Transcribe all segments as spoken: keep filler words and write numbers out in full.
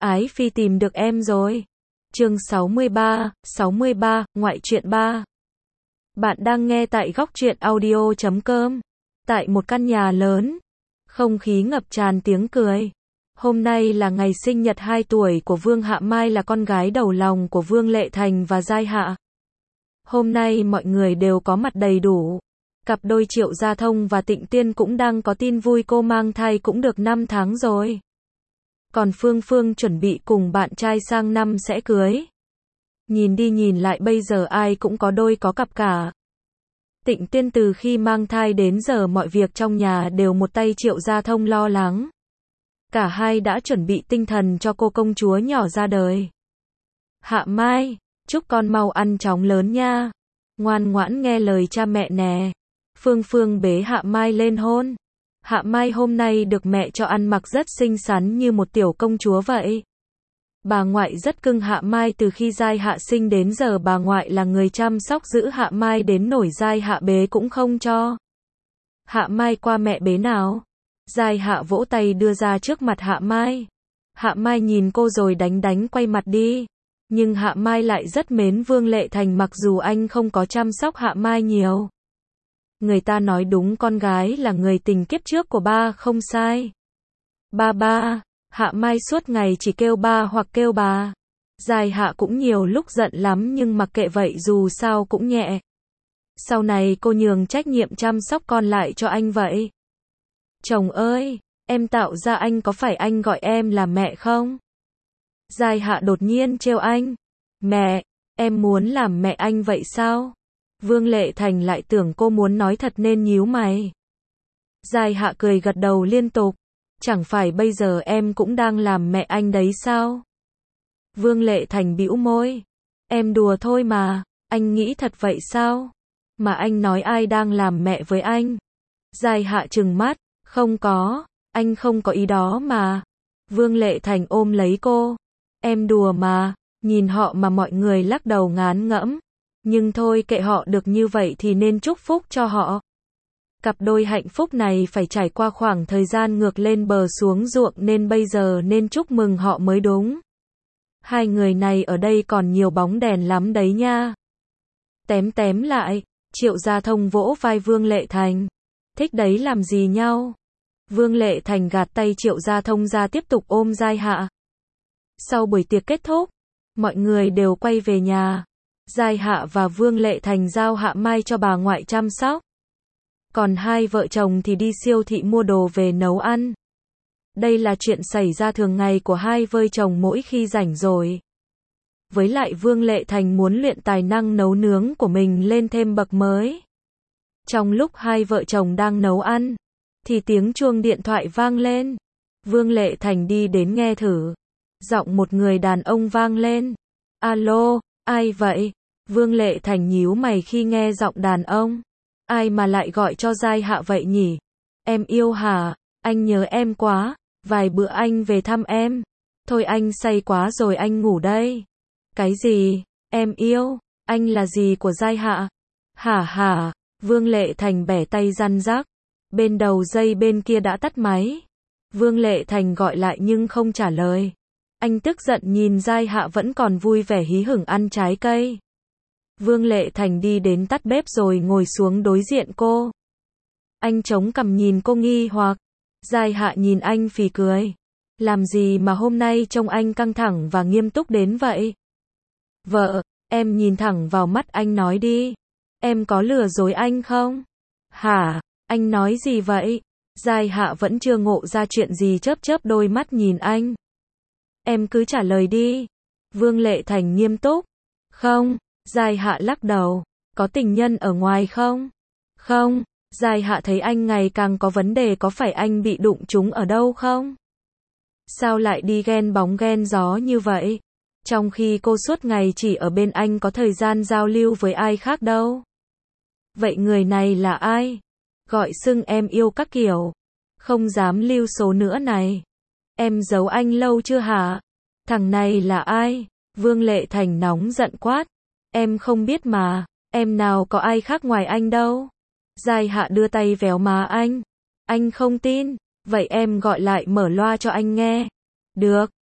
Ái Phi tìm được em rồi. Chương sáu mươi ba, sáu mươi ba, ngoại truyện ba. Bạn đang nghe tại góc truyện audio chấm com. Tại một căn nhà lớn, không khí ngập tràn tiếng cười. Hôm nay là ngày sinh nhật hai tuổi của Vương Hạ Mai, là con gái đầu lòng của Vương Lệ Thành và Giai Hạ. Hôm nay mọi người đều có mặt đầy đủ. Cặp đôi Triệu Gia Thông và Tịnh Tiên cũng đang có tin vui, cô mang thai cũng được năm tháng rồi. Còn Phương Phương chuẩn bị cùng bạn trai sang năm sẽ cưới. Nhìn đi nhìn lại bây giờ ai cũng có đôi có cặp cả. Tịnh Tiên từ khi mang thai đến giờ mọi việc trong nhà đều một tay Triệu Gia Thông lo lắng. Cả hai đã chuẩn bị tinh thần cho cô công chúa nhỏ ra đời. Hạ Mai, chúc con mau ăn chóng lớn nha. Ngoan ngoãn nghe lời cha mẹ nè. Phương Phương bế Hạ Mai lên hôn. Hạ Mai hôm nay được mẹ cho ăn mặc rất xinh xắn như một tiểu công chúa vậy. Bà ngoại rất cưng Hạ Mai, từ khi Giai Hạ sinh đến giờ bà ngoại là người chăm sóc giữ Hạ Mai đến nổi Giai Hạ bế cũng không cho. Hạ Mai qua mẹ bế nào. Giai Hạ vỗ tay đưa ra trước mặt Hạ Mai. Hạ Mai nhìn cô rồi đánh đánh quay mặt đi. Nhưng Hạ Mai lại rất mến Vương Lệ Thành mặc dù anh không có chăm sóc Hạ Mai nhiều. Người ta nói đúng, con gái là người tình kiếp trước của ba không sai. Ba ba, Hạ Mai suốt ngày chỉ kêu ba hoặc kêu bà. Giai Hạ cũng nhiều lúc giận lắm nhưng mặc kệ vậy dù sao cũng nhẹ. Sau này cô nhường trách nhiệm chăm sóc con lại cho anh vậy. Chồng ơi, em tạo ra anh có phải anh gọi em là mẹ không? Giai Hạ đột nhiên trêu anh. Mẹ, em muốn làm mẹ anh vậy sao? Vương Lệ Thành lại tưởng cô muốn nói thật nên nhíu mày. Giai Hạ cười gật đầu liên tục. Chẳng phải bây giờ em cũng đang làm mẹ anh đấy sao? Vương Lệ Thành bĩu môi. Em đùa thôi mà, anh nghĩ thật vậy sao? Mà anh nói ai đang làm mẹ với anh? Giai Hạ trừng mắt. Không có, anh không có ý đó mà. Vương Lệ Thành ôm lấy cô. Em đùa mà, nhìn họ mà mọi người lắc đầu ngán ngẫm. Nhưng thôi kệ họ, được như vậy thì nên chúc phúc cho họ. Cặp đôi hạnh phúc này phải trải qua khoảng thời gian ngược lên bờ xuống ruộng nên bây giờ nên chúc mừng họ mới đúng. Hai người này ở đây còn nhiều bóng đèn lắm đấy nha. Tém tém lại, Triệu Gia Thông vỗ vai Vương Lệ Thành. Thích đấy làm gì nhau? Vương Lệ Thành gạt tay Triệu Gia Thông ra tiếp tục ôm Giai Hạ. Sau buổi tiệc kết thúc, mọi người đều quay về nhà. Giai Hạ và Vương Lệ Thành giao Hạ Mai cho bà ngoại chăm sóc. Còn hai vợ chồng thì đi siêu thị mua đồ về nấu ăn. Đây là chuyện xảy ra thường ngày của hai vợ chồng mỗi khi rảnh rồi. Với lại Vương Lệ Thành muốn luyện tài năng nấu nướng của mình lên thêm bậc mới. Trong lúc hai vợ chồng đang nấu ăn, thì tiếng chuông điện thoại vang lên. Vương Lệ Thành đi đến nghe thử. Giọng một người đàn ông vang lên. Alo, ai vậy? Vương Lệ Thành nhíu mày khi nghe giọng đàn ông. Ai mà lại gọi cho Giai Hạ vậy nhỉ? Em yêu hả? Anh nhớ em quá. Vài bữa anh về thăm em. Thôi anh say quá rồi, anh ngủ đây. Cái gì? Em yêu? Anh là gì của Giai Hạ? Hả hả? Vương Lệ Thành bẻ tay răn rắc. Bên đầu dây bên kia đã tắt máy. Vương Lệ Thành gọi lại nhưng không trả lời. Anh tức giận nhìn Giai Hạ vẫn còn vui vẻ hí hửng ăn trái cây. Vương Lệ Thành đi đến tắt bếp rồi ngồi xuống đối diện cô. Anh chống cằm nhìn cô nghi hoặc. Giai Hạ nhìn anh phì cười. Làm gì mà hôm nay trông anh căng thẳng và nghiêm túc đến vậy? Vợ, em nhìn thẳng vào mắt anh nói đi. Em có lừa dối anh không? Hả? Anh nói gì vậy? Giai Hạ vẫn chưa ngộ ra chuyện gì, chớp chớp đôi mắt nhìn anh. Em cứ trả lời đi. Vương Lệ Thành nghiêm túc. Không. Giai Hạ lắc đầu. Có tình nhân ở ngoài không? Không. Giai Hạ thấy anh ngày càng có vấn đề, có phải anh bị đụng trúng ở đâu không? Sao lại đi ghen bóng ghen gió như vậy? Trong khi cô suốt ngày chỉ ở bên anh, có thời gian giao lưu với ai khác đâu. Vậy người này là ai? Gọi xưng em yêu các kiểu. Không dám lưu số nữa này. Em giấu anh lâu chưa hả? Thằng này là ai? Vương Lệ Thành nóng giận quát. Em không biết mà, em nào có ai khác ngoài anh đâu. Giai Hạ đưa tay véo má anh. Anh không tin, vậy em gọi lại mở loa cho anh nghe. Được,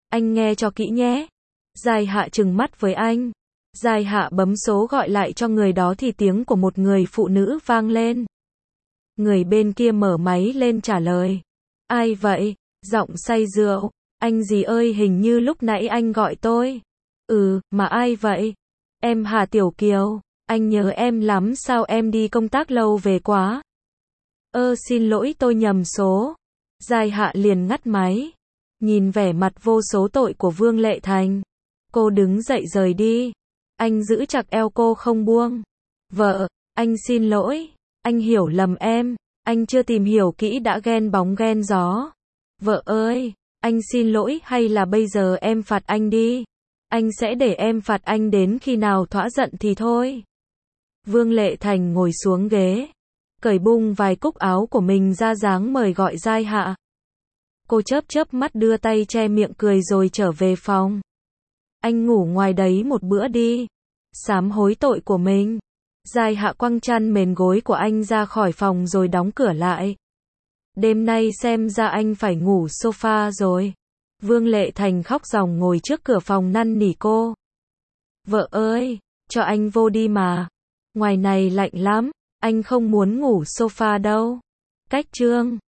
Anh nghe cho kỹ nhé. Giai Hạ trừng mắt với anh. Giai Hạ bấm số gọi lại cho người đó thì tiếng của một người phụ nữ vang lên. Người bên kia mở máy lên trả lời. Ai vậy? Giọng say rượu. Anh gì ơi, hình như lúc nãy anh gọi tôi. Ừ, mà ai vậy? Em Hà Tiểu Kiều. Anh nhớ em lắm, sao em đi công tác lâu về quá? Ơ xin lỗi, tôi nhầm số. Giai Hạ liền ngắt máy. Nhìn vẻ mặt vô số tội của Vương Lệ Thành, cô đứng dậy rời đi. Anh giữ chặt eo cô không buông. Vợ, anh xin lỗi. Anh hiểu lầm em. Anh chưa tìm hiểu kỹ đã ghen bóng ghen gió. Vợ ơi, anh xin lỗi, hay là bây giờ em phạt anh đi. Anh sẽ để em phạt anh đến khi nào thỏa giận thì thôi. Vương Lệ Thành ngồi xuống ghế, cởi bung vài cúc áo của mình ra dáng mời gọi Giai Hạ. Cô chớp chớp mắt đưa tay che miệng cười rồi trở về phòng. Anh ngủ ngoài đấy một bữa đi. Sám hối tội của mình. Giai Hạ quăng chăn mền gối của anh ra khỏi phòng rồi đóng cửa lại. Đêm nay xem ra anh phải ngủ sofa rồi. Vương Lệ Thành khóc ròng ngồi trước cửa phòng năn nỉ cô. Vợ ơi, cho anh vô đi mà. Ngoài này lạnh lắm, anh không muốn ngủ sofa đâu. Cách chương